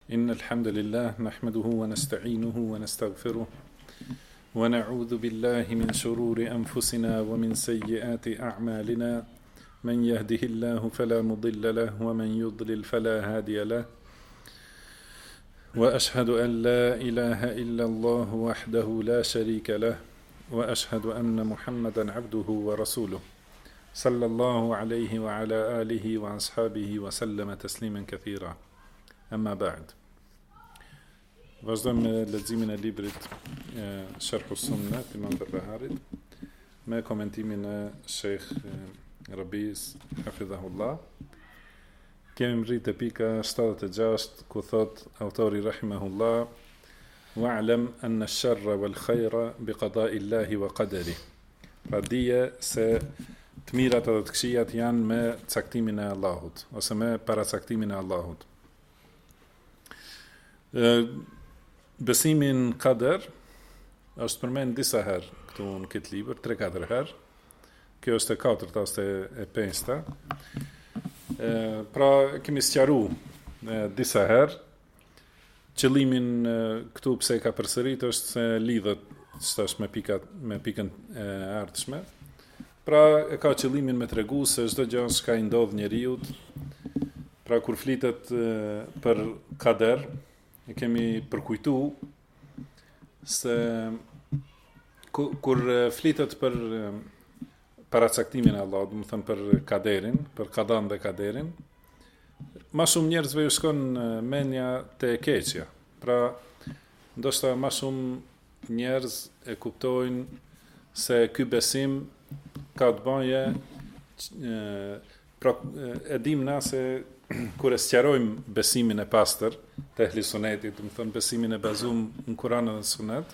إن الحمد لله نحمده ونستعينه ونستغفره ونعوذ بالله من شرور أنفسنا ومن سيئات أعمالنا من يهده الله فلا مضل له ومن يضلل فلا هادي له وأشهد أن لا إله إلا الله وحده لا شريك له وأشهد أن محمدا عبده ورسوله صلى الله عليه وعلى آله وأصحابه وسلم تسليما كثيرا أما بعد. Vazhdojmë me leximin e librit Sharh Sunnah të Imam Barbaharit me komentimin e Sheikh Rabi's hafidhahullah. Kemi mrit te pika 76 ku thot autori rahimahullah wa'lam anna ash-sharra wal khayra bi qada'i Allahi wa qadari. Pra dije se të mirat edhe të këqijat janë me caktimin e Allahut ose me paracaktimin e Allahut. Besimin kader është përmend disa herë këtu në këtë libër, 3-4 herë. Kjo është e 4-ta ose e 5-ta. Pra kemi sqaruar disa herë qëllimin këtu pse ka përsërit është se lidhet s'tash me pikën e ardhshme. Pra e ka qëllimin me tregu se çdo gjë që i ndodh njeriut, pra kur flitet për kader, e kemi përkujtu se kur flitet për paracaktimin e Allahut, do të thënë për kaderin, për kadan dhe kaderin, ma shumë njerëzve ju shkon menja te keqja. Pra, ndoshta ma shumë njerëz e kuptojnë se ky besim ka të bëje, pra e dim na se kur e sqarojmë besimin e pastër të ehli sunetit, do të thënë besimin e bazuar në Kur'an dhe Sunet,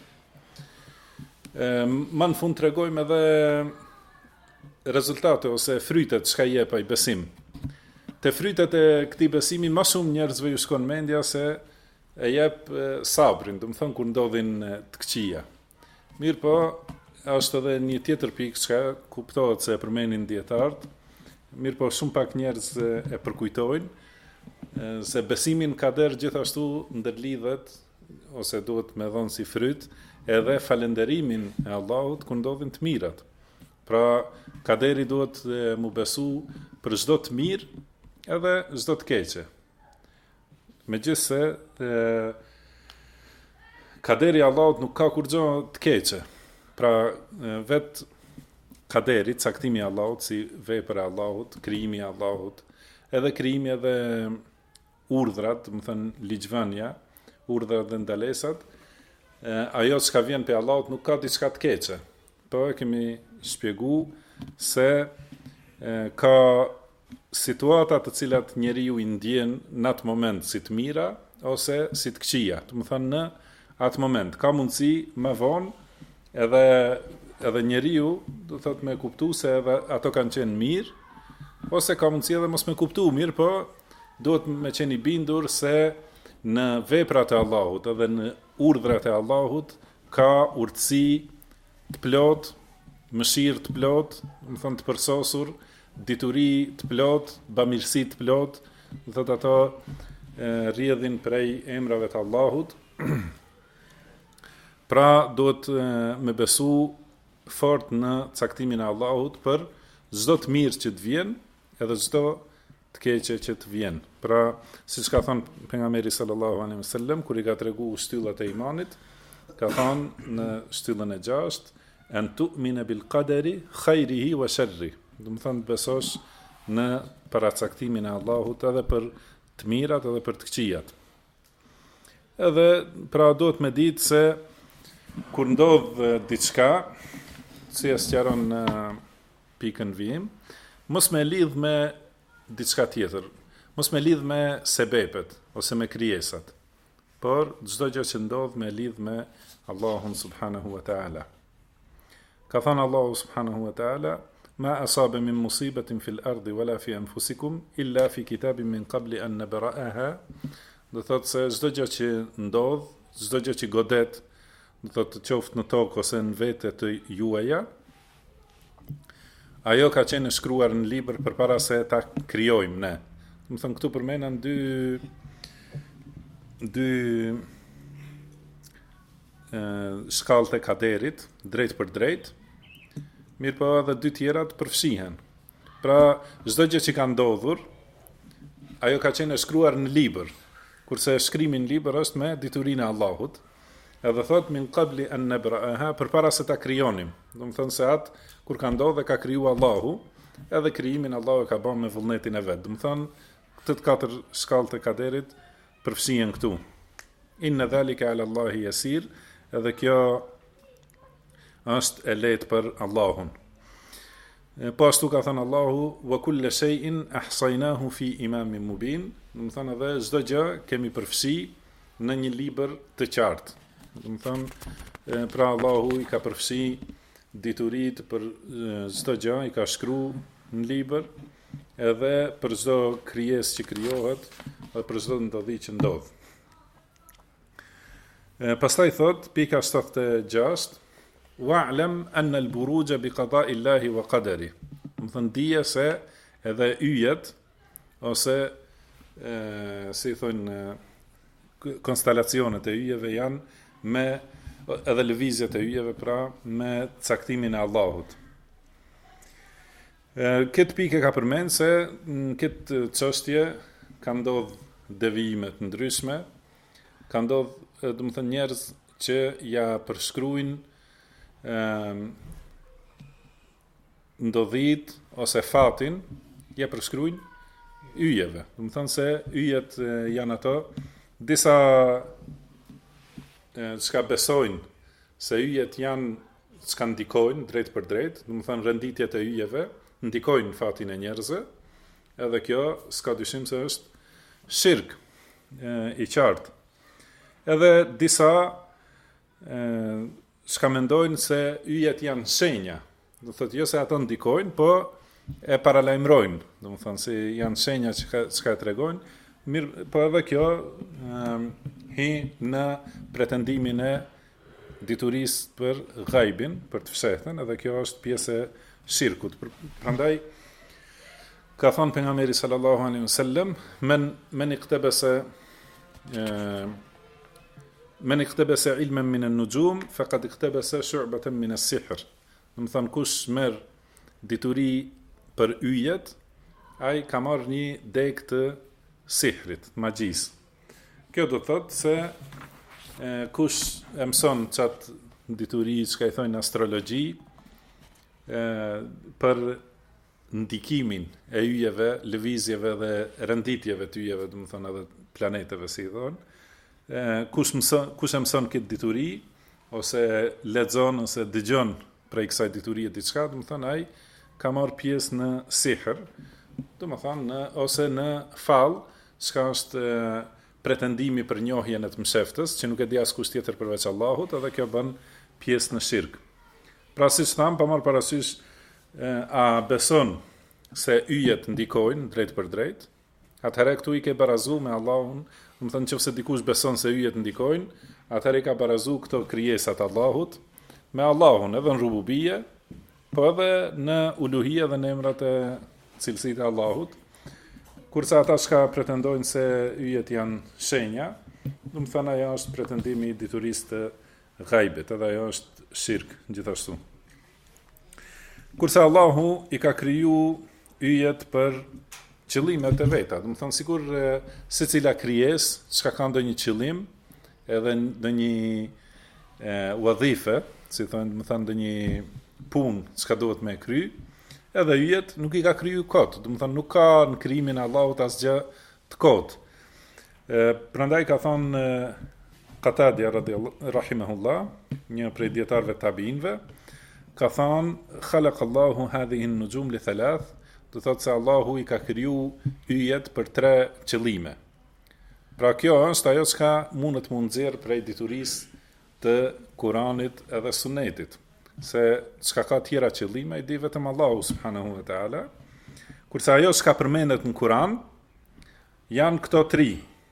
më në fund tregojmë edhe rezultate ose frytet çka jep ai besim. Te frytet e këtij besimi më shumë njerëzve ju shkon mendja se e jep sabrin, do të thënë kur ndodhin të këqija. Mirë po, është edhe një tjetër pikë çka kuptohet se e përmendin dietarët. Mirë po, shumë pak njerëz e përkujtojnë se besimin kader gjithashtu ndërlidhet ose duhet me dhënë si fryt edhe falënderimin e Allahut kur ndodhin të mirat. Pra, kaderi duhet mu besu për çdo të mirë edhe çdo të keqe. Megjithse kaderi i Allahut nuk ka kurrë të keqe. Pra, vetë kaderi, caktimi i Allahut, si vepër e Allahut, krijimi i Allahut, edhe krijimi edhe urdhrat, do të thënë ligjvënia, urdhrat dhe ndalesat, ajo çka vjen pe Allahut nuk ka diçka të keqe. Po e kemi shpjeguar se ka situata të cilat njeriu i ndjen në atë moment si të mira ose si të këqija. Do të thënë në atë moment ka mundësi më vonë edhe njeriu do thotë me kuptu se edhe ato kanë qenë mirë, ose ka mundësi edhe mos me kuptu mirë, po duhet me qenë i bindur se në veprat e Allahut edhe në urdhrat e Allahut ka urtësi të plot, mëshirë të plot, do thonë të përsosur, dituri të plot, bamirësi të plot, do thotë ato rrjedhin prej emrave të Allahut. Pra duhet me besu fort në caktimin e Allahut për çdo të mirë që të vjen edhe çdo të keqe që të vjen. Pra, siç ka thënë pejgamberi sallallahu alaihi wasallam kur i ka treguar shtyllat e imanit, ka thënë në shtyllën e 6, an tu'mina bil qadari khairihi wa sharri. Do të thënë besosh në paracaktimin e Allahut edhe për të mirat edhe për të këqijat. Edhe pra duhet me ditë se kur ndodh diçka, si e sqaron në pikën vijim, mos me lidh me diçka tjetër, mos me lidh me sebepet ose me krijesat, por çdo gjë që ndodh me lidh me Allahun subhanahu wa ta'ala. Ka thënë Allahu subhanahu wa ta'ala, ma asaba min musibatin fil ardi wala fi anfusikum illa fi kitabin min qabli an nabra'aha. Do thotë se çdo gjë që ndodh, çdo gjë që godet, do thotë qoftë në tokë ose në vete të juaja, ajo ka qenë shkruar në libër përpara se ta krijojmë ne. Do të thënë këtu përmenden dy shkallët e kaderit, drejt për drejt, mirë po edhe dy tjerat përfshihen. Pra, çdo gjë që ka ndodhur, ajo ka qenë e shkruar në libër, kurse shkrimi në libër është me diturinë e Allahut. Edhe thot min qabli an nabraha, përpara se ta krijonim. Do të thonë se atë kur ka ndodhur ka kriju Allahu, edhe krijimin Allahu e ka bërë me vullnetin e vet. Do të thonë këtë katër shkallët e kaderit përfshihen këtu. Inna dhalika ala Allahi yasir, edhe kjo është e lehtë për Allahun. Po ashtu ka thënë Allahu, wa kulla shay'in ahsaynahu fi imamin mubin, do të thonë edhe çdo gjë kemi përfshi në një libër të qartë. Do të thonë pra Allahu i ka përfshi dituritë për çdo gjë, i ka shkruar në libër, edhe për çdo krijesë që krijohet, dhe për çdo ndodhi që ndodh. Pastaj thot pika 76, wa'lam anna al-buruja bi qada'i Allahi wa qadari. Do të thonë dije se edhe yjet ose si thonë konstelacionet e yjeve janë me edhe lëvizjet e yjeve pra me caktimin e Allahut. Këtë pikë ka përmend se në këtë çështje ka ndodh devijime të ndryshme, ka ndodh do të thënë njerëz që ja përshkruajnë ndodhit ose fatin ja përshkruajnë yjeve. Do të thonë se yjet janë ato disa çka besojnë se yjet janë çka ndikojnë drejt për drejt, do të thonë renditjet e yjeve ndikojnë fatin e njerëzve, edhe kjo s'ka dyshim se është shirk i qartë. Edhe disa s'ka mendojnë se yjet janë shenja, do thotë jo se ato ndikojnë, po e paralajmërojnë, do të thonë se janë shenja që e tregojnë, mirë, po edhe kjo hi në pretendimin e diturisë për ghaibin, për të fshehtën, edhe kjo është pjesë e shirkut. Prandaj ka thënë pejgamberi sallallahu alaihi wasallam, men iqtabasa ilman min an-nujum faqad iqtabasa shu'batan min as-sihr. Do të thonë kush merr dituri për yjet, ai ka marrë një deg të sihrit, magjisë. Kjo do të thotë se kush e mëson çat dituri që i thonë astrologji për ndikimin e yjeve, lëvizjeve dhe renditjeve të yjeve, do të thonë edhe planeteve si i thonë, kush e mëson këtë dituri ose lexon ose dëgjon prej kësaj diturie diçka, do të thonë ai ka marrë pjesë në sihr, do të thonë ose në fall, çka është pretendimi për njohjen e të mësheftës, që nuk e di askush tjetër përveç Allahut, edhe kjo bën pjesë në shirk. Pra siç tham, pa marrë parasysh a beson se yjet ndikojnë drejt për drejt, atëherë këtu i ke barazu me Allahun, do të thonë nëse dikush beson se yjet ndikojnë, atëherë i ka barazu këto krijesat Allahut me Allahun, edhe në rububie, po edhe në uluhie dhe në emrat e cilësitë e Allahut. Kurse ata që pretendojnë se yjet janë shenja, do të thonë ajo është pretendimi i diturisë të ghaibit, edhe ajo është shirk gjithashtu. Kurse Allahu i ka kriju yjet për qëllimet e veta, do të thonë sikur secila krijesë që ka ndonjë qëllim, edhe ndonjë wadhife, si thonë, do të thonë ndonjë punë që duhet me kry, edhe yjet nuk i ka kriju kot, do të thonë nuk ka në krijimin e Allahut asgjë të kot. Prandaj ka thonë Qatadia rahimahullah, një prej dietarëve tabiinëve, ka thonë khalaqallahu hadhihi an-nujum li thalath, do thotë se Allahu i ka kriju yjet për 3 qëllime. Pra kjo është ajo që mundet më nxjerr prej diturisë të Kuranit edhe Sunetit, se çka ka tjera qëllime i di vetëm Allahu subhanahu wa taala. Kurse ajo që përmendet në Kuran janë këto 3.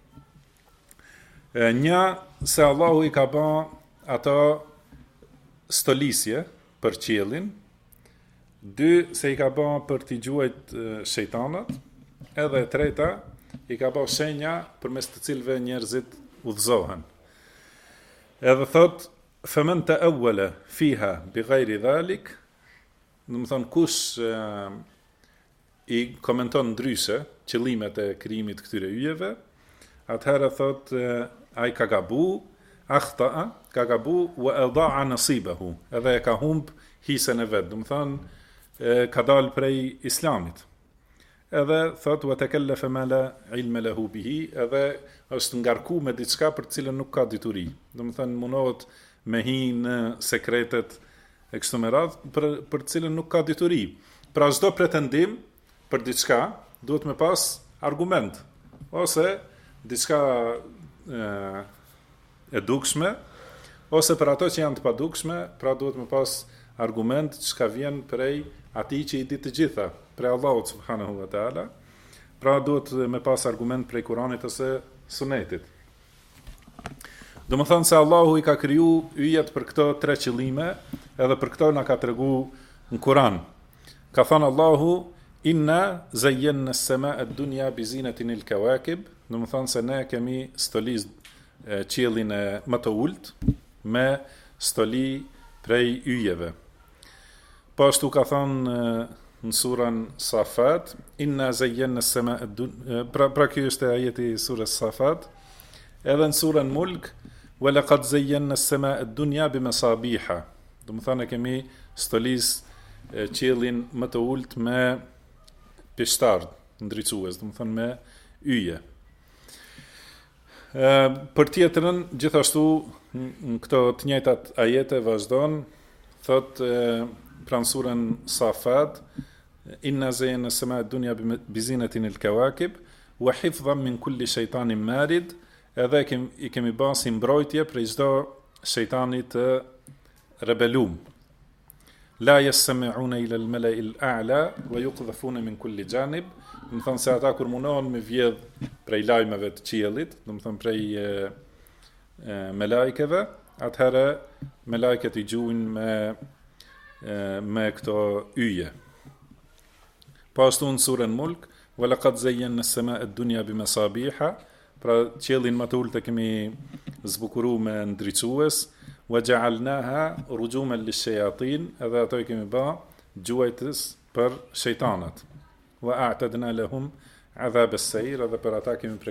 Një, se Allahu i ka bën ato stolisje për qiellin, 2, se i ka bën për t'i gjuajt shejtanat, edhe 3, i ka bën shenja përmes të cilëve njerëzit udhzohen. Edhe thot, faman ta'awwala fiha bighayri dhalik, do të thonë kush i komenton ndryshe qëllimet e krijimit të këtyre yjeve, atëherë thot ai ka gabu, akhta'a, ka gabu wa adaa nasibahu, edhe e ka humb hisën e vet, do të thonë ka dal prej islamit. Edhe thot wa takallafa ma la ilma lahu bihi, edhe është ngarku me diçka për të cilën nuk ka dituri. Do të thënë mundohet me hi në sekretet e kështu me radhë për të cilën nuk ka dituri. Pra çdo pretendim për diçka duhet me pas argument, ose diçka e dukshme, ose për ato që janë të padukshme, pra duhet me pas argument që vjen prej atij që i di të gjitha, prej Allahut subhanahu wa taala. Pra duhet me pas argument prej Kuranit ose Sunetit. Do më thënë se Allahu i ka kriju yjet për këto 3 qëllime, edhe për këto na ka tregu në Kuran. Ka thënë Allahu, inna zayyanna as-samaa ad-dunya bi zinatin al-kawakib, do më thënë se ne kemi stolis qiellin e më të ulët me stoli prej yjeve. Po ashtu ka thënë në surën Safat, inna zayyanna as-samaa ad-dunya, pra ky është ajeti i surës Safat. Edhe në surën Mulk, wa laqad zayyanna as-samaa ad-dunya bimasabiha. Do të thonë kemi stolis qiellin më të ulët me pishtar ndriçues, do të thonë me yje. Për tjetrën, gjithashtu në këto të njëjtat ajete vazhdon, thot pra në surën Safat, inna zayyanna as-samaa ad-dunya bi zinatin al-kawakib wa hifdhan min kulli shaytanin marid, edhe i kemi bërë si mbrojtje prej çdo shejtani të rebelum. La yastami'una ila al-mala'i al-a'la wa yuqdhafuna min kulli janib, do të thonë se ata kur mundohen me vjedh prej lajmeve të qiellit, do të thonë prej melajkeve, atëherë melajket i gjujnë me këto yje. Po ashtu në surën Mulk, wa laqad zayyanna as-samaa ad-dunya bimasabiha, pra qiellin më të ulët e kemi zbukuruar me ndriçues, wa ja'alnaha rujuman lish-shayatin, edhe ato i kemi bë gjuajtës për shejtanat. Wa a'tadna lahum adhab as-sayr, edhe për ata kemi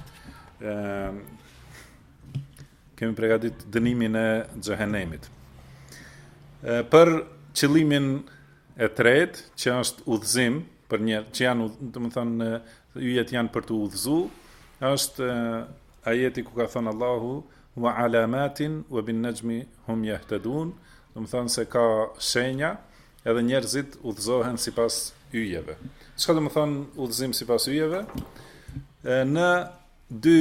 përgatit dënimin e xhehenemit. Për qëllimin e tretë, që është udhëzim për njerëz që janë, domethënë yjet janë për të udhëzuar, është ajeti ku ka thënë Allahu wa alamatin wa bin najmi hum yahtadun, do të thonë se ka shenja edhe njerëzit udhëzohen sipas yjeve. Çka do të thonë udhëzim sipas yjeve? Në dy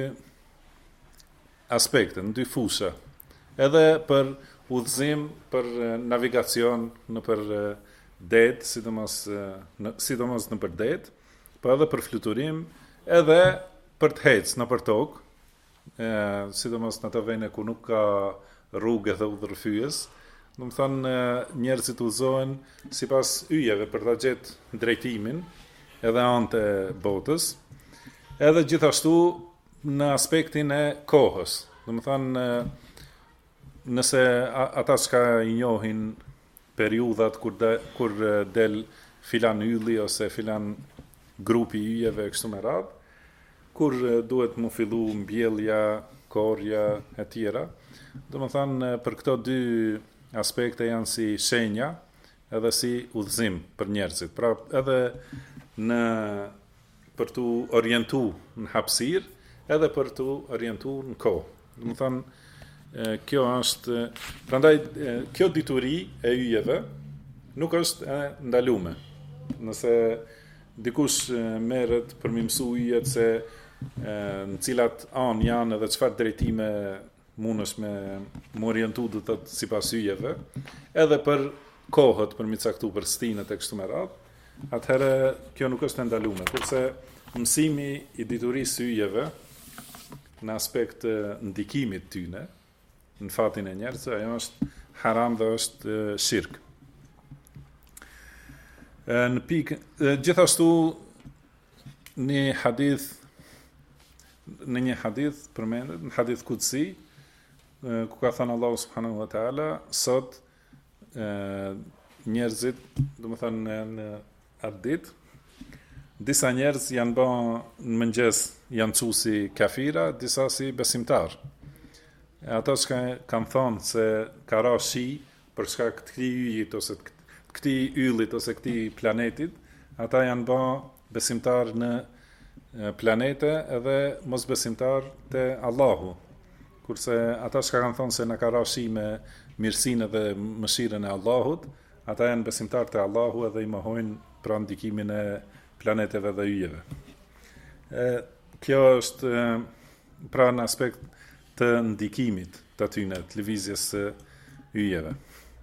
aspekte, në dy fusha. Edhe për udhëzim, për navigacion në për det, sidomos në për det, po edhe për fluturim, edhe për të hecë në për tokë, sidomos në të vene ku nuk ka rrugë dhe udhërfyes, do të thonë njerëzit udhëzohen sipas yjeve për ta gjetë drejtimin edhe anë të botës, edhe gjithashtu në aspektin e kohës. Do të thonë nëse ata që i njohin periudhat kur del filan ylli ose filan grupi yjeve kështu me radhë, kur duhet mu fillu mbjellja, korja e tjera. Do të thonë për këto dy aspekte janë si shenja edhe si udhëzim për njerëzit. Pra edhe për tu orientu në hapësirë, edhe për tu orientu në kohë. Do të thonë kjo është, prandaj kjo dituri e yjeve nuk është e ndalume. Nëse dikush merret për më mësu yjet se në cilat anë janë edhe çfarë drejtime mundesh me orientu do të thotë sipas yjeve, edhe për kohët për mi caktu për stinët e kështu me radhë, atëherë kjo nuk është e ndalume. Kurse mësimi i diturisë së yjeve në aspekt ndikimit tyne në fatin e njerëzve, ajo është haram dhe është shirk. Në pikë, gjithashtu një hadith në një hadith përmendet, në hadith kudsi, ku ka thënë Allahu subhanahu wa taala, sot njerëzit, do të thënë në atë ditë, disa njerëz janë bë në mëngjes janë thu si kafira, disa si besimtar. E ata që kanë thonë se ka ra shi për shkak të këtij yjit ose të këtij yllit ose këtij planetit, ata janë bë besimtar në planete edhe mos besimtar te Allahu. Kurse ata që kanë thonë se na ka ra shi me mirësinë dhe mëshirën e Allahut, ata janë besimtar te Allahu edhe i mohojnë pra ndikimin e planeteve dhe yjeve. Kjo është pra në aspekt të ndikimit të atyne, të lëvizjes së yjeve.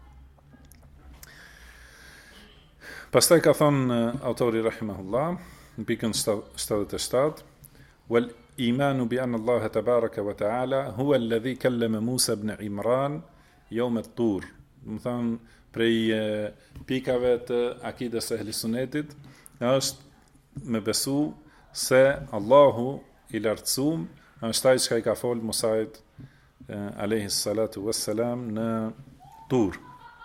Pastaj ka thonë autori rahimahullah, në pikën 77, wal imanu bi anna Allah tabaraka wa ta'ala huwa alladhi kallama Musa ibn Imran yawm at-Tur. Do të thonë prej pikave të akides së ehlisunnetit është me besu se Allahu i lartësuar është ai që i ka fol Musait alayhi salatu wassalam në Tur.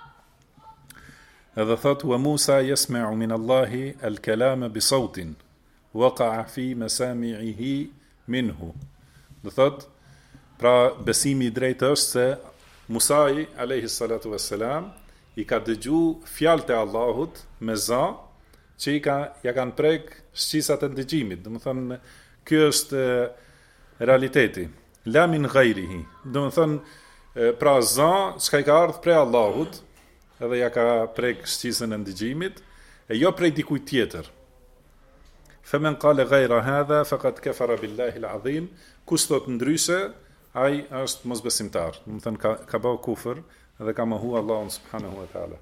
Edhe thot wa Musa yasma'u min Allahi al-kalama bi sautin waqa'a fi masami'ihi minhu. Do thot pra besimi i drejtë është se Musai alayhi salatu wassalam i ka dëgju fjalët e Allahut me za që ja kanë prek shqisat e ndëgjimit. Do të thënë ky është realiteti. La min ghayrihi. Do të thënë pra za çka i ka ardhur prej Allahut, edhe ja ka prek shqisën e ndëgjimit, e jo prej dikujt tjetër. Faman qala ghayra hadha faqad kafara billahi al-azim. Kush thot ndryshe, ai është mosbesimtar. Do të thënë ka bë kufër dhe ka mohu Allahun subhanahu wa taala.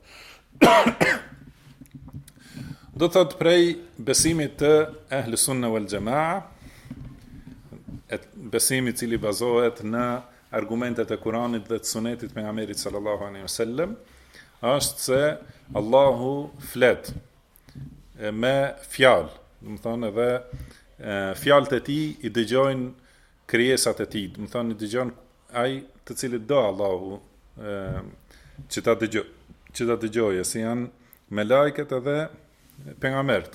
Do të thot prej besimit të ahli sunna wal jamaa, besimi i cili bazohet në argumentet e Kuranit dhe të Sunetit pejgamberit sallallahu alaihi wasallam, është se Allahu flet me fjalë, do të thonë edhe fjalët e tij i dëgjojnë krijesat e tij, do të thonë i dëgjon ai të cilët do Allahu që ta dëgjojë, si janë me lajket edhe pejgambert.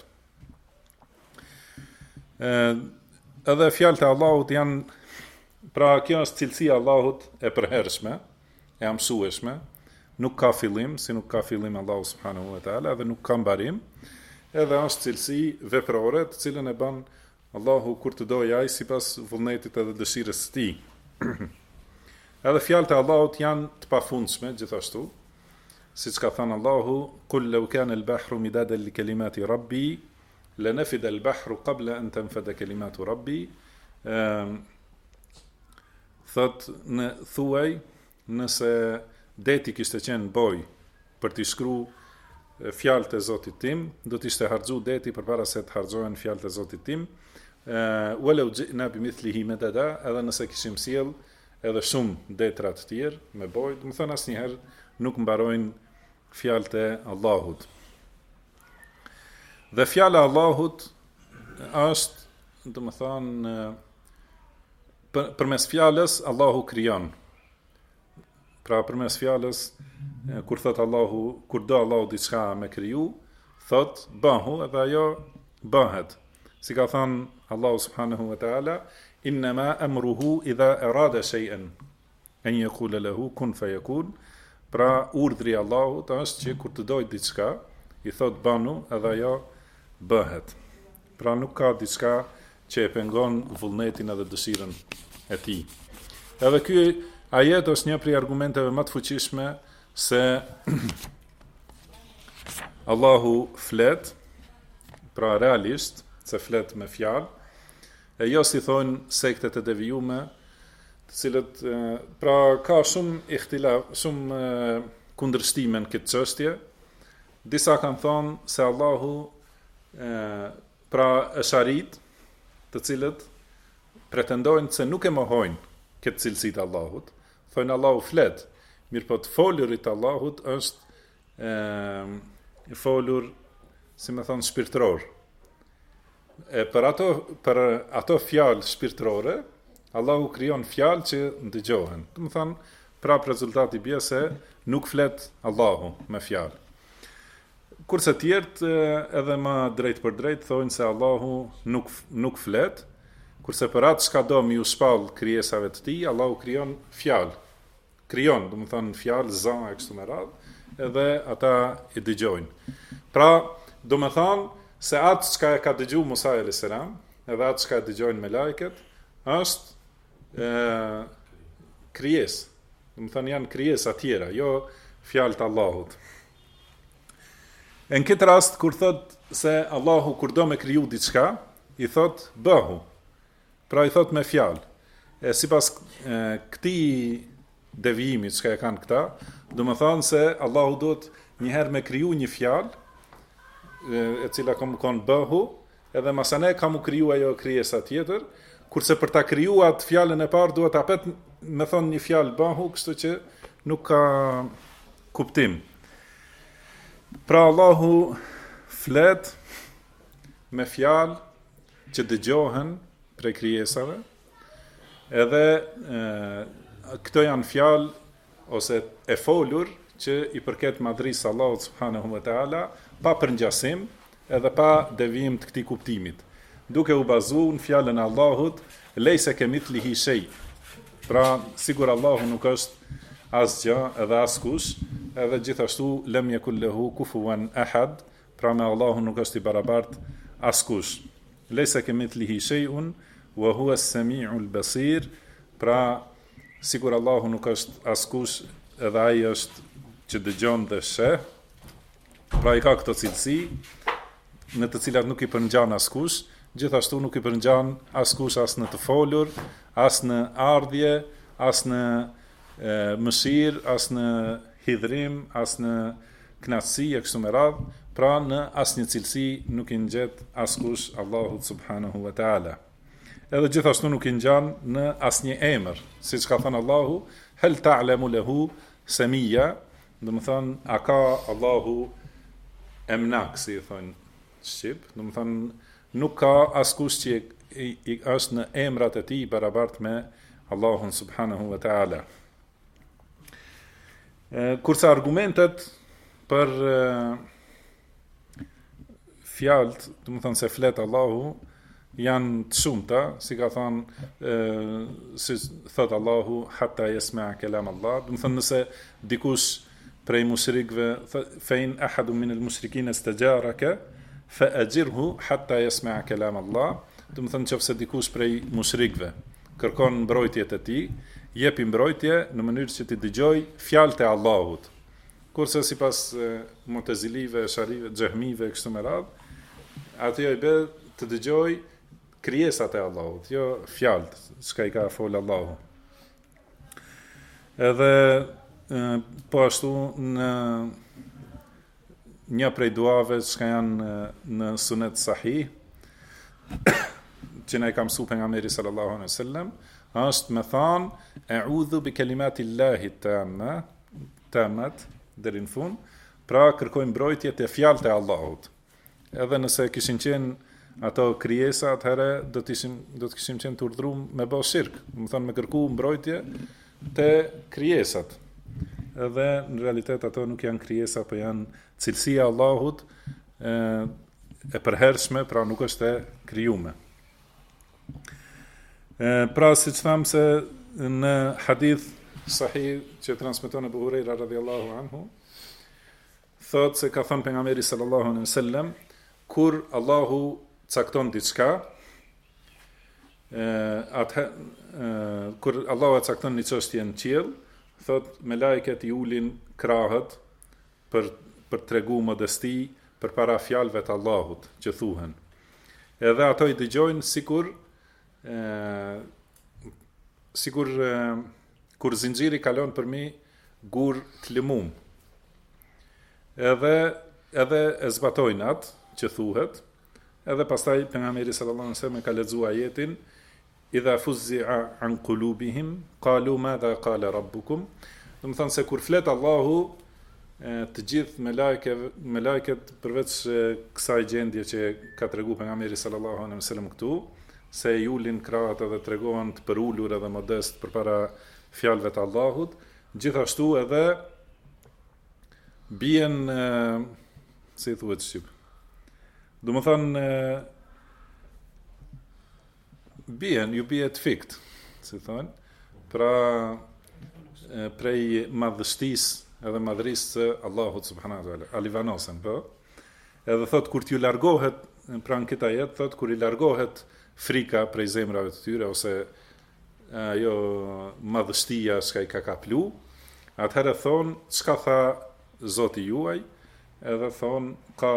Edhe fjalët e Allahut janë, pra kjo është cilësia e Allahut e përhershme, e mësueshme, nuk ka fillim, si nuk ka fillim Allahu subhanahu wa taala, dhe nuk ka mbarim, edhe është cilësi veprore, të cilën e bën Allahu kur të dojë ai sipas vullnetit edhe dëshirës së tij. Edhe fjalët e Allahut janë të pafundshme gjithashtu, siç ka thënë Allahu, "Qul law kana al-bahru midadan li kalimati rabbi, lanafida al-bahru qabla an tanfada kalimatu rabbi." Thot në thuaj, nëse deti kishte qenë boj për t'i shkru fjalët e Zotit tim, do t'ishte harxhu deti përpara se të harxhohen fjalët e Zotit tim. Walau ji'na bimithlihi madada, edhe nëse kishim sjell edhe shumë detra të tjerë me boj, do të thonë asnjëherë nuk mbarojnë fjalët e Allahut. Dhe fjala e Allahut është, do të thonë, përmes fjalës Allahu krijon. Pra përmes fjalës, kur thot Allahu, kur do Allahu diçka me kriju, thot bahu edhe ajo bëhet. Si ka thënë Allahu subhanahu wa taala, "Innama amruhu idha arada shay'an an yaqula lahu kun fayakun." Pra urdhri i Allahut është që kur të dojë diçka, i thot banu edhe ajo bëhet. Pra nuk ka diçka që e pengon vullnetin edhe dëshirën e tij. Edhe ky ajet është një prej argumenteve më të fuqishme se Allahu flet, pra realisht, se flet me fjalë, e jo si thonë sektet e devijume, të cilët, pra ka shumë ihtilaf, shumë kundërshtime në këtë çështje. Disa kanë thonë se Allahu pra esharit, të cilët pretendojnë se nuk e mohojnë këtë cilësi të Allahut, thonë Allahu flet, mirë po të folurit të Allahut është folur, si me thonë, shpirtëror. për ato fjalë shpirtërore, Allahu krijon fjalë që ndëgjohen. Do të thonë, prap rezultati bie se nuk flet Allahu me fjalë. Kurse tjerët edhe më drejt për drejt thonë se Allahu nuk flet, kurse për atë çka do mi u shpall krijesave të tij, Allahu krijon fjalë. Krijon, do të thonë fjalë za e kështu me radhë, edhe ata i dëgjojnë. Pra, do të thonë se atë çka e ka dëgjuar Musa alayhis salam, edhe atë çka dëgjojnë me lajket, është krijesë. Do të thonë janë krijesa tjera, jo fjalët e Allahut. Në këtë rast, kur thot se Allahu kur do me kriju diçka, i thot bëhu. Pra i thot me fjalë. Sipas këtij devijimi që e kanë këta, do të thonë se Allahu do të njëherë me kriju një fjalë, e cila ka më konë bëhu, edhe masane ka më kriju ajo krijesa tjetër, kurse për ta kriju atë fjalën e parë, duhet apet me thonë një fjalë bëhu, kështu që nuk ka kuptim. Pra Allahu flet me fjalë që dëgjohen prej krijesave, edhe këto janë fjalë ose e folur që i përket madhrisë Allahut subhanahu wa taala, pa përngjasim edhe pa devijim të këtij kuptimit, duke u bazuar në fjalën e Allahut lejse kemithlihi shay. Pra sigur Allahu nuk është asgjë edhe askush, edhe gjithashtu lem yakul lahu kufuwan ahad, pra me Allahun nuk është i barabartë askush. Lejse kemithlihi shay'un wa huwa as-sami'ul basir, pra sigur Allahu nuk është askush, edhe ai është që dëgjon dhe sheh. Pra i ka këto cilësi në të cilat nuk i përngjan askush, gjithashtu nuk i përngjan askush as në të folur, as në ardhje, as në mëshirë, as në hidhrim, as në knatësi e kështu me radhë, pra në asnjë cilësi nuk i ngjet askush Allahut subhanahu wa taala. Edhe gjithashtu nuk i ngjan në asnjë emër, siç ka thënë Allahu, hal ta'lamu lahu samia, do të thonë a ka Allahu emnak, si i thonë shqip, do të thonë nuk ka askush që i është në emrat e tij barabart me Allahun subhanahu wa taala. Kurse argumentet për fjalët, do të thonë se flet Allahu, janë të shumta, si ka thënë, si thot Allahu, hatta yasma' kalam Allah, do të thonë nëse dikush prej mushrikëve, fein ahadu min al-mushrikin istajaraka fa ajirhu hatta yasma' kalam Allah, do të thonë nëse dikush prej mushrikëve kërkon mbrojtjet e tij, jepi mbrojtje në mënyrë që të dëgjoj fjalët e Allahut. Kurse sipas Mu'tazilive, Sharive, Xehmive kështu me radhë, aty ai bë të dëgjoj krijesat e Allahut, jo fjalët çka i ka fol Allahu. Edhe po ashtu në një prej duave që janë në sunet sahih, që ne ka mësuar pejgamberi sallallahu alaihi wasallam, është me thënë a'udhu bi kalimatillahi tammat deri në fund, pra kërkojmë mbrojtje te fjalët e Allahut. Edhe nëse kishin qenë ato krijesa, atëherë do të kishim qenë të urdhëruar me bë shirk, do të thonë me kërku mbrojtje te krijesat. Edhe në realitet ato nuk janë krijesa, por janë cilësia e Allahut e përhershme, pra nuk është e krijuar. Pra si që thamë se në hadith sahih që transmeton Abu Huraira radhiyallahu anhu, thot se ka thënë pejgamberi sallallahu alaihi wasallam, kur Allahu cakton diçka, kur Allahu cakton një çështje në qiell, thot me lajket i ulin krahët për tregu modesti përpara fjalëve të Allahut që thuhen. Edhe ato i dëgjojnë sikur kur zinxhiri kalon përmi gur të lëmum. Edhe e zbatojnë atë që thuhet, edhe pastaj pejgamberi sallallahu alaihi wasallam ka lexuar ajetin idha fuzzi'a an qulubihim qalu madha qala rabbukum. Do të thonë se kur flet Allahu të gjithë me lajket përveç kësaj gjendje që ka tregu pejgamberi sallallahu alaihi wasallam këtu, se i ulin krahët edhe tregohen të përulur edhe modest përpara fjalëve të Allahut, gjithashtu edhe bien si thuhet shqip. Do të thonë ju bie të fikt, si thonë, pra prej madhështisë edhe madhërisë së Allahut subhanahu wa taala. Alivanosen, po. Edhe thot kur t'ju largohet, pra në këtë ajet thot kur i largohet frika prej zemrave të tyre ose ajo madhështia që i ka kaplu, atëherë thon çka tha Zoti juaj, edhe thon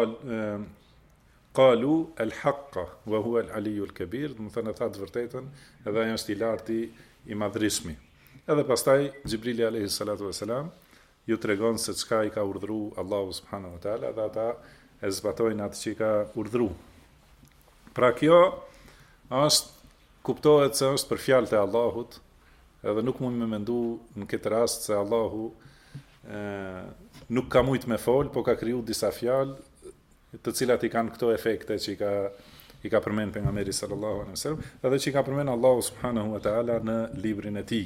qalu al-haqqa wa huwa al-aliyyu al-kabir, do të thonë tha të vërtetën, edhe ai është i larti i madhërishmi. Edhe pastaj Xhibrili alayhi salatu wasalam ju tregon se çka i ka urdhëruar Allahu subhanahu wa taala dhe ata e zbatojnë atë që i ka urdhëruar. Pra kjo kuptohet se është për fjalët e Allahut, edhe nuk mund me mendu në këtë rast se Allahu nuk ka mujt me fol, po ka kriju disa fjalë të cilat i kanë këto efekte që i ka përmend pejgamberi sallallahu alaihi wasallam, edhe që i ka përmend Allahu subhanahu wa taala në librin e tij.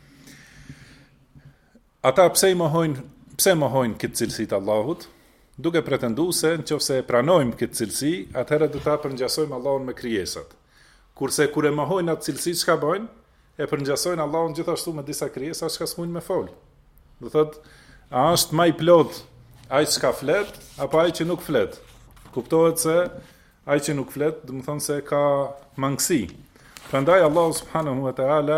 Ata pse mohojnë këtë cilësi të Allahut, duke pretenduar se nëse e pranojmë këtë cilësi, atëherë do ta përngjasojmë Allahun me krijesat. Kurse kur e mohojnë atë cilësi, çka bëjnë? E përngjasojnë Allahun gjithashtu me disa krijesa që s'mund me fol. Do thotë, a është më i plot ai që flet apo ai që nuk flet? Kuptohet se ai që nuk flet, do të thonë se ka mangësi. Prandaj Allahu subhanahu wa taala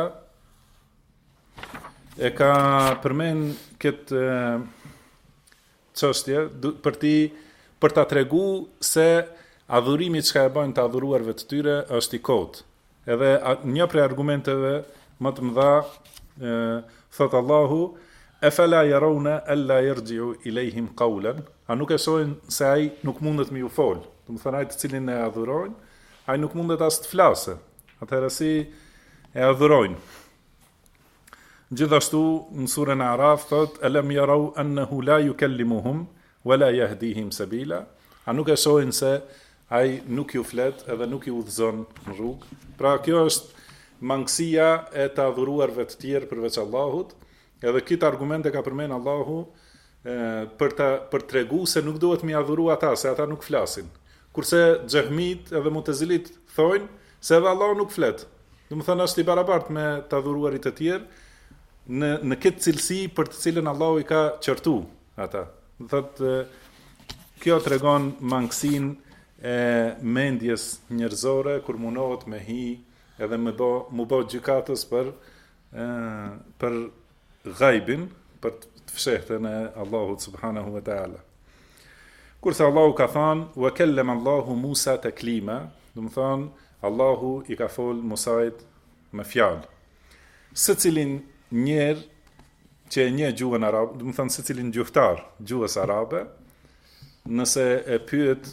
e ka përmend këtë çështje për ta treguar se adhurimi që e bën të adhuruarve të tyre është i kotë. Edhe një prej argumenteve më të mëdha thot Allahu afala yarawna alla yarji'u ilayhim qawlan, a nuk e shohin se ai nuk mundet me ju fol. Do të thonë ai të cilin e adhurojnë, ai nuk mundet as të flasë. Atëherë si e adhurojnë. Gjithashtu në surën Araf thot alam yarau annahu la yukallimuhum wala yahdihim sabila, a nuk e shohin se ai nuk ju flet edhe nuk ju udhëzon në rrugë. Pra kjo është mangësia e të adhuruarve të tjerë përveç Allahut, edhe këtë argument e ka përmend Allahu për tregu se nuk duhet mi adhuru ata, se ata nuk flasin. Kurse xehmit edhe mutezilit thojnë se edhe Allahu nuk flet. Do të thonë është i barabartë me të adhuruarit të tjerë në këtë cilësi për të cilën Allahu i ka qortu ata. Do thotë kjo tregon mangësinë e mendjes njerëzore kur munohet me hi edhe mu bë gjykatës për ghaibin, për të fshehtën e Allahut subhanahu wa taala. Kurse Allahu ka thënë wa kallama Allahu Musa taklima, do të thonë Allahu i ka fol Musait me fjalë. Secilin njerë që e një gjuhën arabe, do të thonë secilin gjuhtar gjuhës arabe, nëse e pyet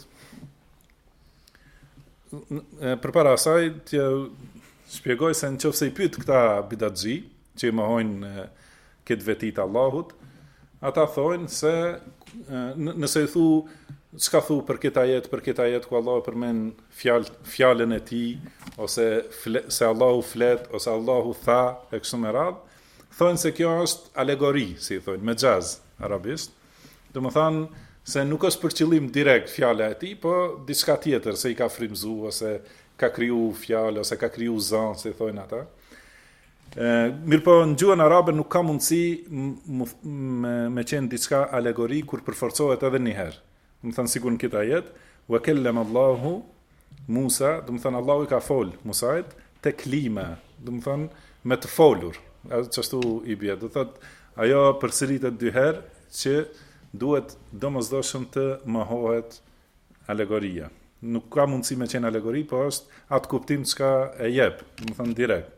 përpara asaj të shpjegoj se nëse i pyet këta bidatxhi që i mohojnë këtë veti të Allahut, ata thonë se nëse i thu çka thu për këtë ajet ku Allahu përmend fjalën e tij ose se Allahu flet ose Allahu tha e kështu me radhë, thonë se kjo është alegori, si thonë, me xhaz arabisht. Do të thonë se nuk është për qëllim direkt fjala e tij, po diçka tjetër, se i ka frymzuar ose ka kriju fjalë ose ka kriju zan, si thonë ata. Mirë po në gjuhën arabe nuk ka mundësi me qenë diçka alegori kur përforcohet edhe një herë. Do të thonë sikur në këtë ajet, wa kallama Allahu Musa, do të thonë Allahu i ka fol Musait taklima, do të thonë me të folur. Çashtu i bie. Do thotë ajo përsëritet dy herë që duhet domosdoshëm të mohohet alegoria. Nuk ka mundësi me qenë alegori, po është atë kuptim çka e jep, do të thonë direkt.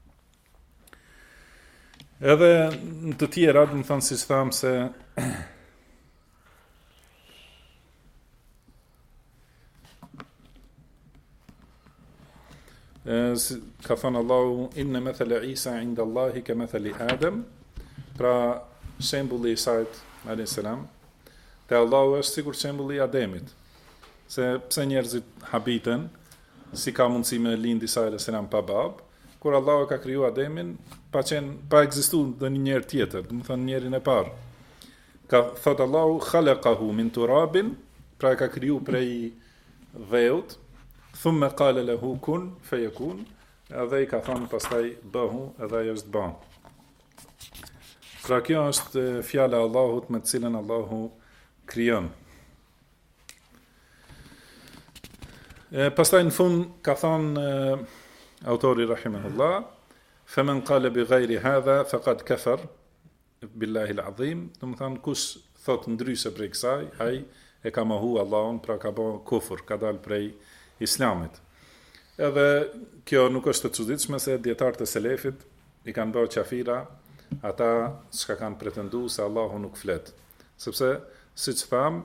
Edhe në të tjera, do të thonë siç tham se ka thënë Allahu inna mathala Isa inda Allahi ka mathali Adam, pra shembulli i Isait a.s. Te Allahu është sikur shembulli i Ademit. Se pse njerëzit habiten, si ka mundësi me lind Isa a.s. pa bab, kur Allahu ka kriju Ademin, pa ekzistuar ndonjë njerëz tjetër, do të thonë njerin e parë. Ka thot Allahu khalaqahu min turabin, pra ka kriju prej dheut, thumma qala lahu kun fayakun, edhe i ka thonë pastaj bëhu, edhe ai është bën. Pra kjo është fjala e Allahut me të cilën Allahu krijon. Pastaj në fund ka thonë autori rahimahullah, faman qala bighayri hadha faqad kafar billahi al-azim, do të thonë kush thot ndryshe prej kësaj, ai e ka mohu Allahun, pra ka bën kufër, ka dalë prej islamit. Edhe kjo nuk është e çuditshme se dietarët e selefit i kanë bërë qafira ata që kanë pretenduar se Allahu nuk flet. Sepse siç tham,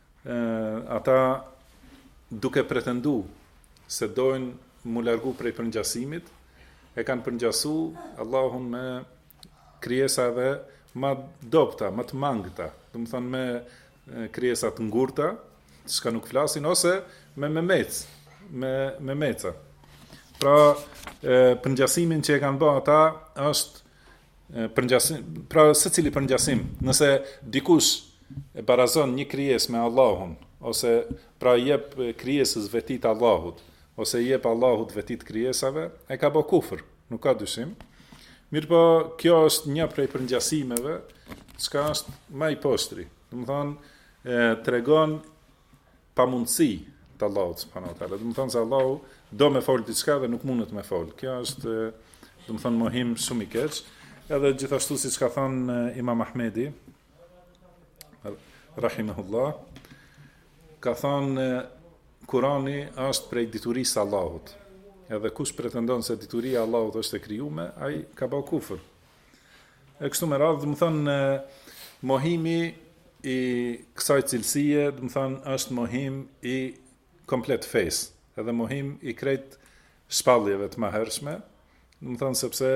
ata duke pretendu se dojnë mu largu prej përngjasimit, e kanë përngjasu Allahun me krijesave më dobta, më të mangëta, do të thonë me krijesa të ngurta, që nuk flasin, ose me meca. Pra, përngjasimin që e kanë bërë ata është përngjasim, pra secili përngjasim, nëse dikush e barazon një krijesë me Allahun, ose pra jep krijesës vetit Allahut, ose jep Allahut vetit krijesave, e ka bë kufër, nuk ka dyshim. Mirë po, kjo është një prej përngjasimeve, çka është më i poshtri. Do të thonë, tregon pamundësi të Allahut subhanahu wa taala. Do të thonë se Allahu do me fol diçka dhe nuk mundet me fol. Kjo është, do të thonë, mohim shumë i keq. Edhe gjithashtu siç ka thënë Imam Ahmedi rahimahullah, ka thënë Kurani është prej diturisë së Allahut. Edhe kush pretendon se dituria e Allahut është e krijuar, ai ka bërë kufër. E kështu me radhë, do të thonë mohimi i kësaj cilësie, do të thonë është mohim i komplet fesë, edhe mohim i krejt shpalljeve të mëhershme, do të thonë sepse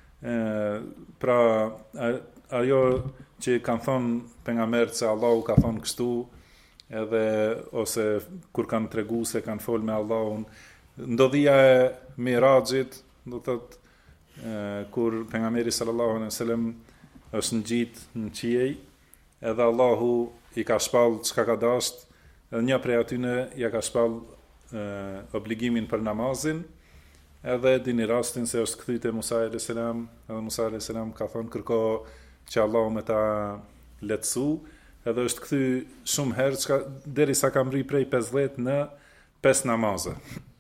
pra ajo që kanë thonë pejgamberët se Allahu ka thonë kështu, edhe ose kur kanë tregu se kanë fol me Allahun, ndodhia e Mirajit, do të thotë kur pejgamberi sallallahu alejhi dhe sellem është ngjit në qiej, edhe Allahu i ka shpall çka ka dashur, edhe një prej atyne ja ka shpall obligimin për namazin, edhe dini rastin se është kthyer te Musa alayhis salam, edhe Musa alayhis salam ka thonë kërko që Allahu me ta lehtësu, edhe është kthy shumë herë derisa ka mri prej 50 në 5 namaze.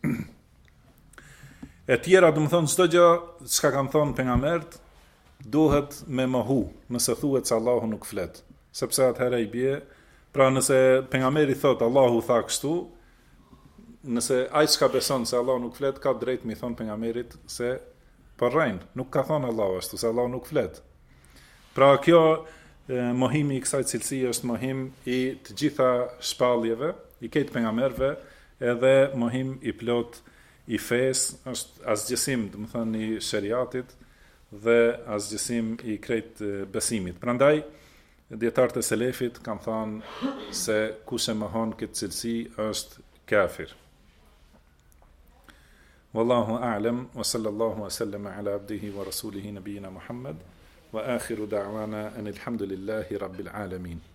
E tjera, do të thonë çdo gjë çka kanë thonë pejgamberët, duhet me mohu, nëse thuhet se Allahu nuk flet, sepse atëherë i bie, pra nëse pejgamberi thotë Allahu tha kështu, nëse ai çka beson se Allahu nuk flet, ka drejt mi thon pejgamberit se po rrein, nuk ka thonë Allahu ashtu, se Allahu nuk flet. Pra kjo mohimi i kësaj cilësie është mohim i të gjitha shpalljeve, i këtë pejgamberëve, edhe mohim i plot i fesë, është asgjësim, do të thonë i shariatit dhe asgjësim i krejt besimit. Prandaj dietarët e selefit kanë thënë se kush e mohon këtë cilësi është kafir. Wallahu a'lam wa sallallahu wa sallama ala abdihi wa rasulihi nabiyina Muhammad wa akhiru da'wana anil hamdulillahi rabbil alamin.